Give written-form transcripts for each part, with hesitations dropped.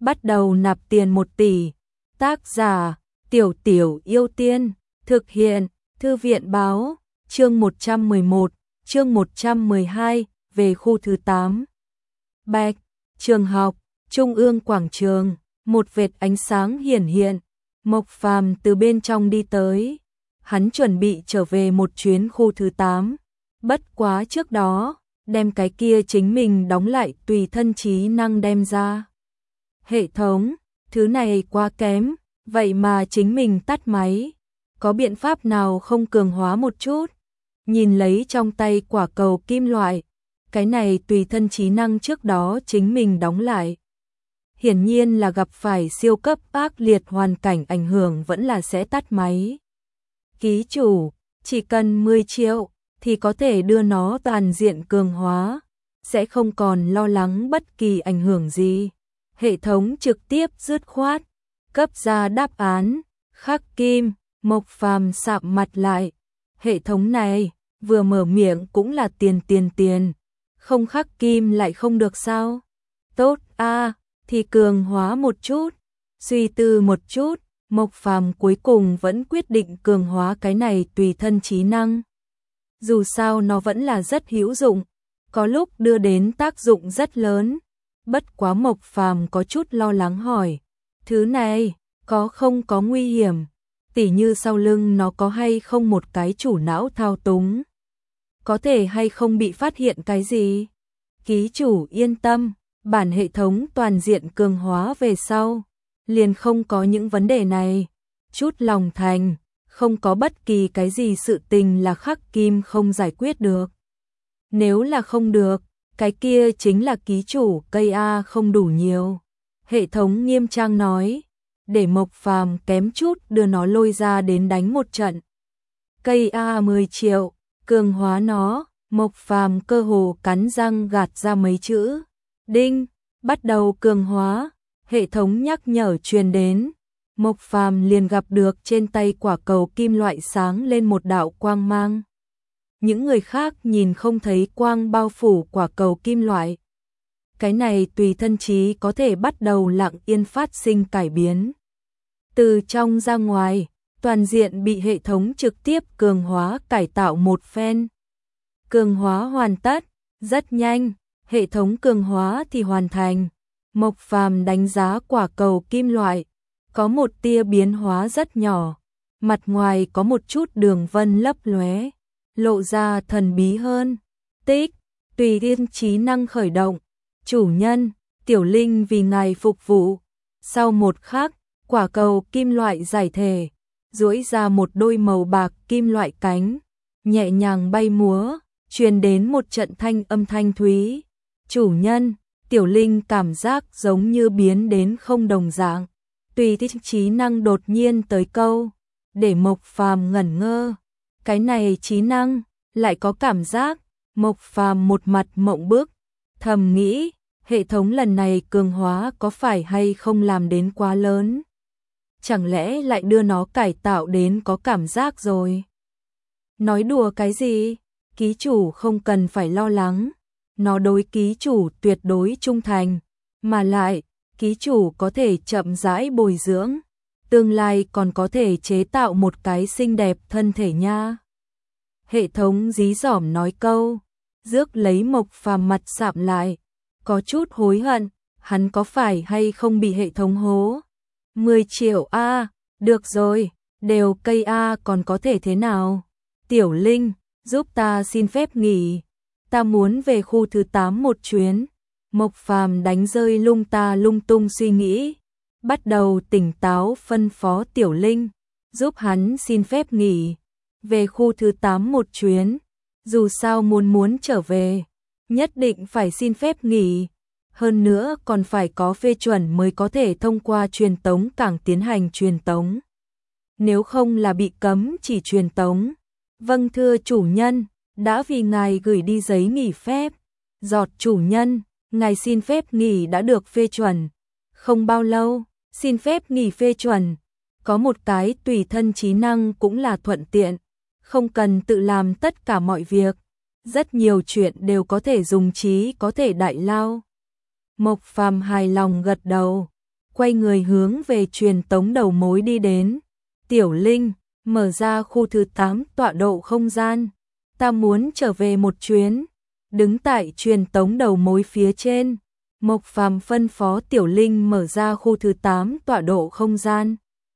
bắt đầu nạp tiền 1 tỷ. Tác giả: Tiểu Tiểu Yêu Tiên. Thực hiện: Thư viện báo. Chương 111, chương 112, về khu thứ 8. Bạch, trường học, Trung ương quảng trường, một vệt ánh sáng hiển hiện. Mộc Phàm từ bên trong đi tới. Hắn chuẩn bị trở về một chuyến khu thứ 8. Bất quá trước đó, đem cái kia chính mình đóng lại tùy thân trí năng đem ra. Hệ thống, thứ này quá kém, vậy mà chính mình tắt máy. Có biện pháp nào không cường hóa một chút? Nhìn lấy trong tay quả cầu kim loại, cái này tùy thân trí năng trước đó chính mình đóng lại. Hiển nhiên là gặp phải siêu cấp ác liệt hoàn cảnh ảnh hưởng vẫn là sẽ tắt máy. Ký chủ, chỉ cần 10 triệu thì có thể đưa nó toàn diện cường hóa, sẽ không còn lo lắng bất kỳ ảnh hưởng gì. Hệ thống trực tiếp dứt khoát, cấp ra đáp án, khắc kim. Mộc Phàm sạm mặt lại. Hệ thống này, vừa mở miệng cũng là tiền. Không khắc kim lại không được sao? Tốt a, thì cường hóa một chút. Suy tư một chút, Mộc Phàm cuối cùng vẫn quyết định cường hóa cái này tùy thân trí năng. Dù sao nó vẫn là rất hữu dụng, có lúc đưa đến tác dụng rất lớn. Bất quá Mộc Phàm có chút lo lắng hỏi, thứ này có không có nguy hiểm? Tỉ như sau lưng nó có hay không một cái chủ não thao túng? Có thể hay không bị phát hiện cái gì? Ký chủ yên tâm, bản hệ thống toàn diện cường hóa về sau, liền không có những vấn đề này. Chút lòng thành, không có bất kỳ cái gì sự tình là khắc kim không giải quyết được. Nếu là không được, cái kia chính là ký chủ cây A không đủ nhiều. Hệ thống nghiêm trang nói, để Mộc Phàm kém chút đưa nó lôi ra đến đánh một trận. Cây A 10 triệu, cường hóa nó. Mộc Phàm cơ hồ cắn răng gạt ra mấy chữ. Đinh, bắt đầu cường hóa. Hệ thống nhắc nhở truyền đến. Mộc Phàm liền gặp được trên tay quả cầu kim loại sáng lên một đạo quang mang. Những người khác nhìn không thấy quang bao phủ quả cầu kim loại. Cái này tùy thân trí có thể bắt đầu lặng yên phát sinh cải biến. Từ trong ra ngoài, toàn diện bị hệ thống trực tiếp cường hóa cải tạo một phen. Cường hóa hoàn tất, rất nhanh, hệ thống cường hóa thì hoàn thành. Mộc Phàm đánh giá quả cầu kim loại, có một tia biến hóa rất nhỏ, mặt ngoài có một chút đường vân lấp lóe, lộ ra thần bí hơn. Tích, tùy thiên trí năng khởi động, chủ nhân, Tiểu Linh vì ngài phục vụ. Sau một khắc, quả cầu kim loại giải thể, duỗi ra một đôi màu bạc kim loại cánh, nhẹ nhàng bay múa, truyền đến một trận thanh âm thanh thúy. Chủ nhân, Tiểu Linh cảm giác giống như biến đến không đồng dạng. Tùy thích trí năng đột nhiên tới câu, để Mộc Phàm ngẩn ngơ. Cái này trí năng, lại có cảm giác. Mộc Phàm một mặt mộng bức, thầm nghĩ, hệ thống lần này cường hóa có phải hay không làm đến quá lớn? Chẳng lẽ lại đưa nó cải tạo đến có cảm giác rồi? Nói đùa cái gì? Ký chủ không cần phải lo lắng. Nó đối ký chủ tuyệt đối trung thành. Mà lại, ký chủ có thể chậm rãi bồi dưỡng. Tương lai còn có thể chế tạo một cái xinh đẹp thân thể nha. Hệ thống dí dỏm nói câu. Rước lấy Mộc Phàm mặt sạm lại. Có chút hối hận. Hắn có phải hay không bị hệ thống hố? 10 triệu A, được rồi, đều cây A còn có thể thế nào? Tiểu Linh, giúp ta xin phép nghỉ, ta muốn về khu thứ 8 một chuyến. Mộc Phàm đánh rơi lung tung suy nghĩ, bắt đầu tỉnh táo phân phó Tiểu Linh, giúp hắn xin phép nghỉ, về khu thứ 8 một chuyến. Dù sao muốn trở về, nhất định phải xin phép nghỉ. Hơn nữa còn phải có phê chuẩn mới có thể thông qua truyền tống cảng tiến hành truyền tống. Nếu không là bị cấm chỉ truyền tống. Vâng thưa chủ nhân, đã vì ngài gửi đi giấy nghỉ phép. Giọt chủ nhân, ngài xin phép nghỉ đã được phê chuẩn. Không bao lâu, xin phép nghỉ phê chuẩn. Có một cái tùy thân trí năng cũng là thuận tiện. Không cần tự làm tất cả mọi việc. Rất nhiều chuyện đều có thể dùng trí có thể đại lao. Mộc Phàm hài lòng gật đầu, quay người hướng về truyền tống đầu mối đi đến. Tiểu Linh, mở ra khu thứ 8 tọa độ không gian. Ta muốn trở về một chuyến. Đứng tại truyền tống đầu mối phía trên, Mộc Phàm phân phó Tiểu Linh mở ra khu thứ 8 tọa độ không gian.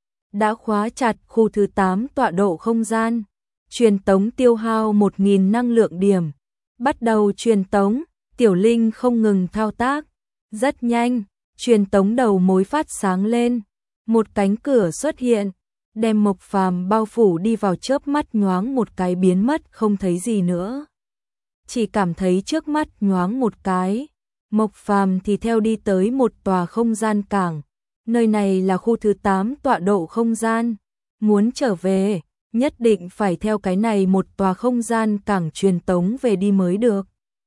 Đã khóa chặt khu thứ 8 tọa độ không gian. Truyền tống tiêu hao 1000 năng lượng điểm. Bắt đầu truyền tống, Tiểu Linh không ngừng thao tác. Rất nhanh, truyền tống đầu mối phát sáng lên. Một cánh cửa xuất hiện, đem Mộc Phàm bao phủ đi vào, chớp mắt nhoáng một cái biến mất không thấy gì nữa. Chỉ cảm thấy trước mắt nhoáng một cái, Mộc Phàm thì theo đi tới một tòa không gian cảng. Nơi này là khu thứ 8 tọa độ không gian. Muốn trở về, nhất định phải theo cái này một tòa không gian cảng truyền tống về đi mới được.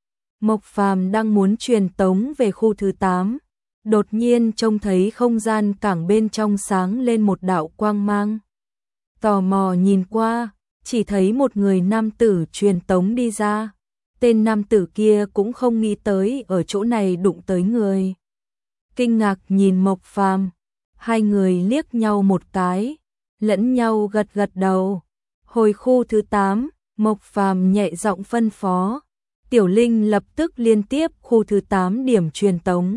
Mộc Phàm đang muốn truyền tống về khu thứ 8, đột nhiên trông thấy không gian cảng bên trong sáng lên một đạo quang mang. Tò mò nhìn qua, chỉ thấy một người nam tử truyền tống đi ra. Tên nam tử kia cũng không nghĩ tới ở chỗ này đụng tới người. Kinh ngạc nhìn Mộc Phàm, hai người liếc nhau một cái, lẫn nhau gật gật đầu. Hồi khu thứ 8, Mộc Phàm nhẹ giọng phân phó. Tiểu Linh lập tức liên tiếp khu thứ 8 điểm truyền tống.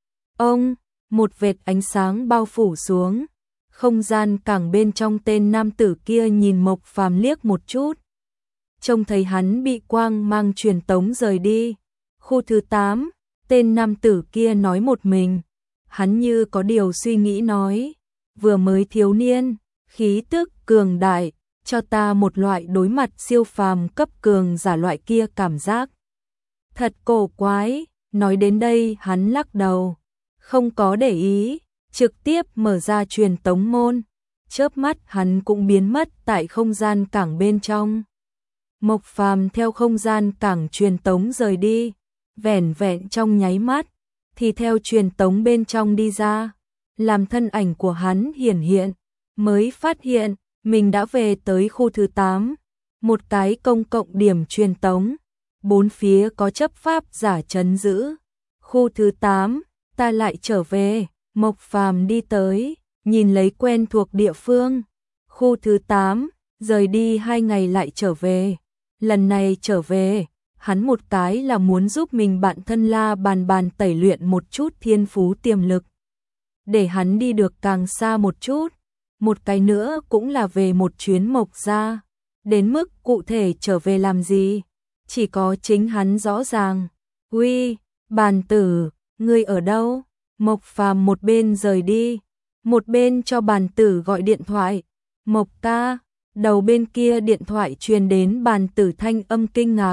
Ông, một vệt ánh sáng bao phủ xuống. Không gian cảng bên trong, tên nam tử kia nhìn Mộc Phàm liếc một chút. Trông thấy hắn bị quang mang truyền tống rời đi. Khu thứ 8, tên nam tử kia nói một mình. Hắn như có điều suy nghĩ nói. Vừa mới thiếu niên, khí tức cường đại, cho ta một loại đối mặt siêu phàm cấp cường giả loại kia cảm giác. Thật cổ quái, nói đến đây hắn lắc đầu. Không có để ý, trực tiếp mở ra truyền tống môn. Chớp mắt hắn cũng biến mất tại không gian cảng bên trong. Mộc Phàm theo không gian cảng truyền tống rời đi, vẻn vẹn trong nháy mắt, thì theo truyền tống bên trong đi ra, làm thân ảnh của hắn hiển hiện, mới phát hiện mình đã về tới khu thứ 8, một cái công cộng điểm truyền tống, bốn phía có chấp pháp giả trấn giữ. Khu thứ 8, ta lại trở về. Mộc Phàm đi tới, nhìn lấy quen thuộc địa phương. Khu thứ 8, rời đi 2 ngày lại trở về. Lần này trở về, hắn một cái là muốn giúp mình bạn thân La Bàn tẩy luyện một chút thiên phú tiềm lực, để hắn đi được càng xa một chút. Một cái nữa cũng là về một chuyến Mộc gia. Đến mức cụ thể trở về làm gì, chỉ có chính hắn rõ ràng. Uy, Bàn tử, ngươi ở đâu? Mộc Phàm một bên rời đi, một bên cho Bàn tử gọi điện thoại. Mộc ca. Đầu bên kia điện thoại truyền đến Bàn tử thanh âm kinh ngạc.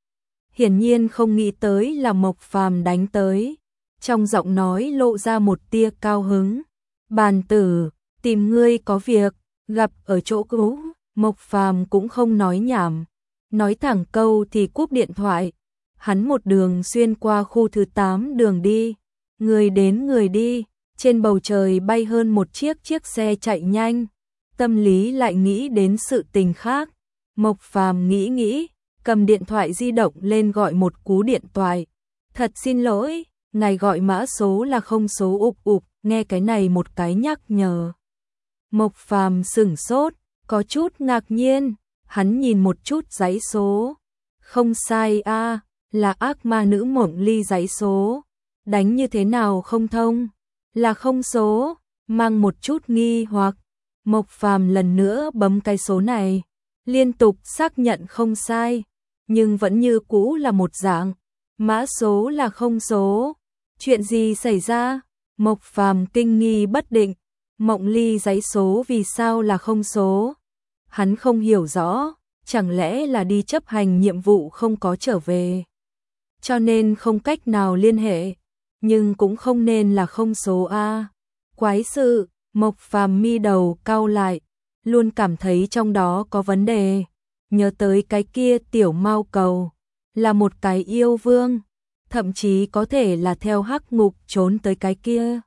Hiển nhiên không nghĩ tới là Mộc Phàm đánh tới. Trong giọng nói lộ ra một tia cao hứng. Bàn tử, tìm ngươi có việc, gặp ở chỗ cũ. Mộc Phàm cũng không nói nhảm, nói thẳng câu thì cúp điện thoại. Hắn một đường xuyên qua khu thứ 8 đường đi. Người đến người đi, trên bầu trời bay hơn một chiếc xe chạy nhanh. Tâm lý lại nghĩ đến sự tình khác. Mộc Phàm nghĩ, cầm điện thoại di động lên gọi một cú điện thoại. Thật xin lỗi, ngài gọi mã số là không số ục, nghe cái này một cái nhắc nhở. Mộc Phàm sửng sốt, có chút ngạc nhiên, hắn nhìn một chút giấy số. Không sai a, là ác ma nữ Mộng Ly giấy số. Đánh như thế nào không thông? Là không số, mang một chút nghi hoặc. Mộc Phàm lần nữa bấm cái số này, liên tục xác nhận không sai, nhưng vẫn như cũ là một dạng, mã số là không số. Chuyện gì xảy ra? Mộc Phàm kinh nghi bất định, Mộng Ly giấy số vì sao là không số? Hắn không hiểu rõ, chẳng lẽ là đi chấp hành nhiệm vụ không có trở về, cho nên không cách nào liên hệ, nhưng cũng không nên là không số a. Quái sự. Mộc Phàm mi đầu cau lại, luôn cảm thấy trong đó có vấn đề. Nhớ tới cái kia tiểu mao cầu, là một cái yêu vương, thậm chí có thể là theo hắc ngục trốn tới cái kia.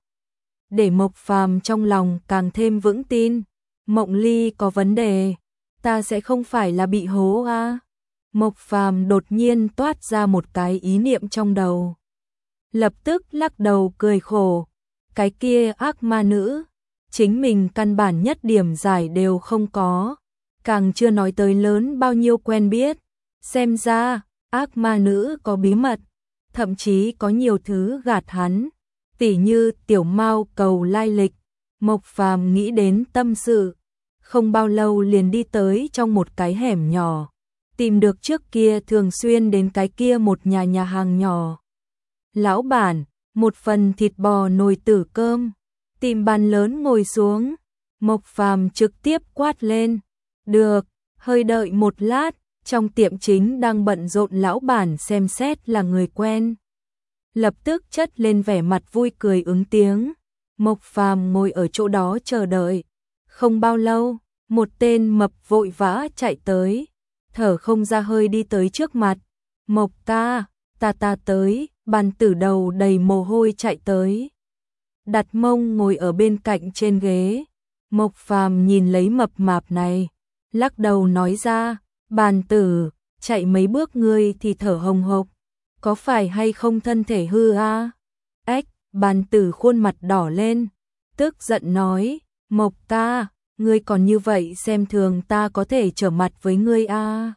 Để Mộc Phàm trong lòng càng thêm vững tin, Mộng Ly có vấn đề, ta sẽ không phải là bị hố a. Mộc Phàm đột nhiên toát ra một cái ý niệm trong đầu, lập tức lắc đầu cười khổ. cái kia ác ma nữ, chính mình căn bản nhất điểm giải đều không có, càng chưa nói tới lớn bao nhiêu quen biết, xem ra ác ma nữ có bí mật, thậm chí có nhiều thứ gạt hắn, tỉ như tiểu mao cầu lai lịch. Mộc Phàm nghĩ đến tâm sự, không bao lâu liền đi tới trong một cái hẻm nhỏ, tìm được trước kia thường xuyên đến cái kia một nhà hàng nhỏ. Lão bản, một phần thịt bò nồi tử cơm, tìm bàn lớn ngồi xuống, Mộc Phàm trực tiếp quát lên, được, hơi đợi một lát, trong tiệm chính đang bận rộn lão bản xem xét là người quen. Lập tức chất lên vẻ mặt vui cười ứng tiếng. Mộc Phàm ngồi ở chỗ đó chờ đợi. Không bao lâu, một tên mập vội vã chạy tới, thở không ra hơi đi tới trước mặt. Mộc ca, ta tới, Bàn Tử đầu đầy mồ hôi chạy tới. Đặt mông ngồi ở bên cạnh trên ghế. Mộc Phàm nhìn lấy mập mạp này, lắc đầu nói ra, Bàn Tử, chạy mấy bước ngươi thì thở hồng hộc, có phải hay không thân thể hư a? Ếch, Bàn Tử khuôn mặt đỏ lên, tức giận nói, Mộc ca, ngươi còn như vậy xem thường ta có thể trở mặt với ngươi a?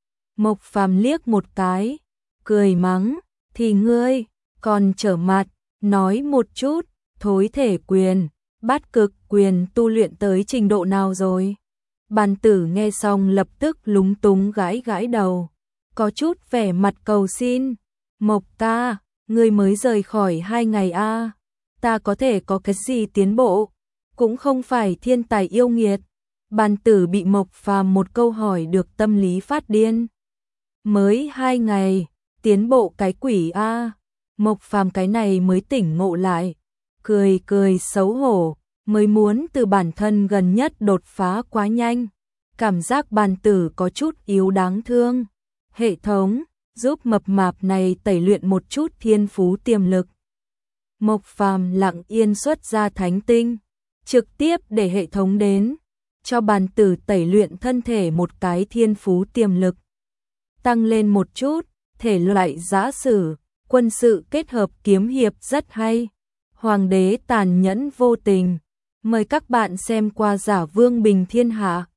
Mộc Phàm liếc một cái, cười mắng, thì ngươi còn trở mặt, nói một chút, thối thể quyền, bát cực quyền tu luyện tới trình độ nào rồi? Bàn Tử nghe xong lập tức lúng túng gãi gãi đầu, có chút vẻ mặt cầu xin, Mộc ca, ngươi mới rời khỏi 2 ngày a, ta có thể có cái gì tiến bộ, cũng không phải thiên tài yêu nghiệt. Bàn Tử bị Mộc Phàm một câu hỏi được tâm lý phát điên. Mới 2 ngày, tiến bộ cái quỷ a. Mộc Phàm cái này mới tỉnh ngộ lại, cười cười xấu hổ, mới muốn từ bản thân gần nhất đột phá quá nhanh, cảm giác Bàn Tử có chút yếu đáng thương. Hệ thống giúp mập mạp này tẩy luyện một chút thiên phú tiềm lực. Mộc Phàm lặng yên xuất ra thánh tinh, trực tiếp để hệ thống đến, cho Bàn Tử tẩy luyện thân thể một cái thiên phú tiềm lực. Tăng lên một chút, thể loại giã sử, quân sự kết hợp kiếm hiệp rất hay. Hoàng đế tàn nhẫn vô tình. Mời các bạn xem qua Giả Vương Bình Thiên Hạ.